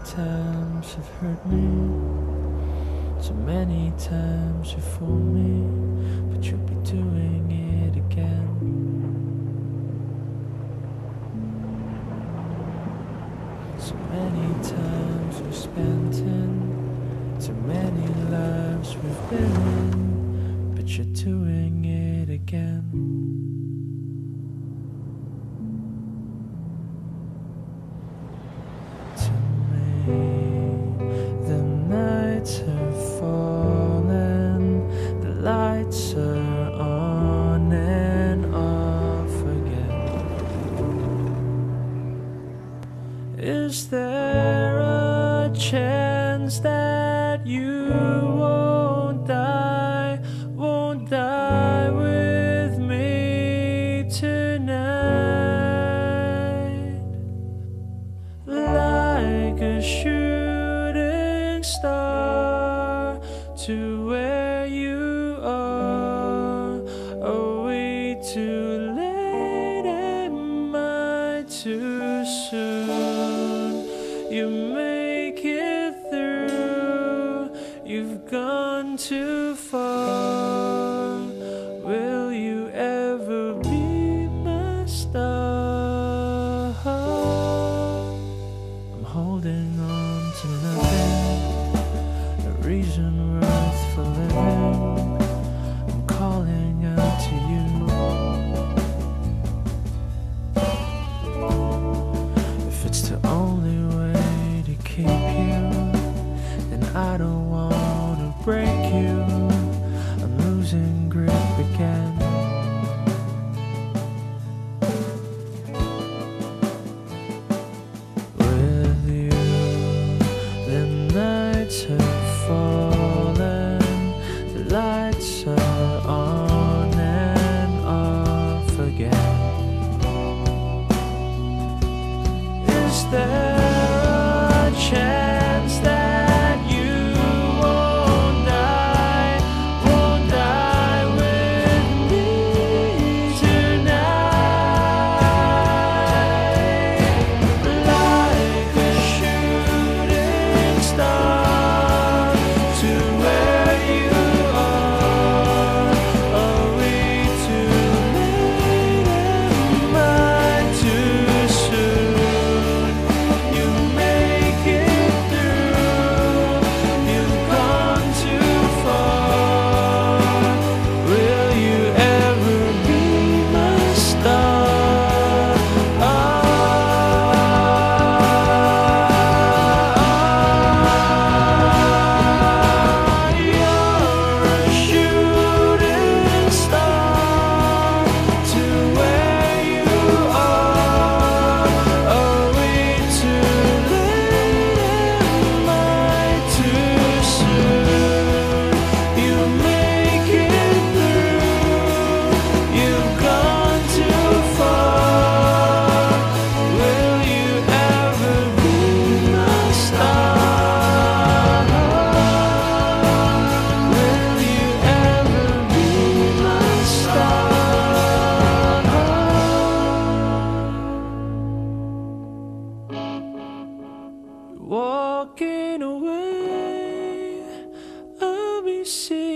times you've hurt me, so many times you fooled me, but you'll be doing it again. So many times we've spent in, too many lives we've been in, but you're doing it again. Have fallen, the lights are on and off again. Is there a chance that you won't die with me tonight? Like a shooting star to where you are. Are we too late? Am I too soon? You make it through. You've gone too far. Will you ever be my star? I'm holding on to nothing, a reason worth for living. I'm calling out to you. If it's the only way to keep you, then I don't want to break you. I'm losing grip again. With you, the nights have fallen, the lights are on and off again. Is there a chance that you won't die with me tonight? Like a shooting star to where you are. Are we too late? Am I too soon? You make it through. You've gone too far. Will you ever be my star? You're a shooting star to where you are. Are we too late? Am I too soon? You make it through. You've gone too far. Will you ever be my star? Will you ever be my star? Walking away, I'll be seeing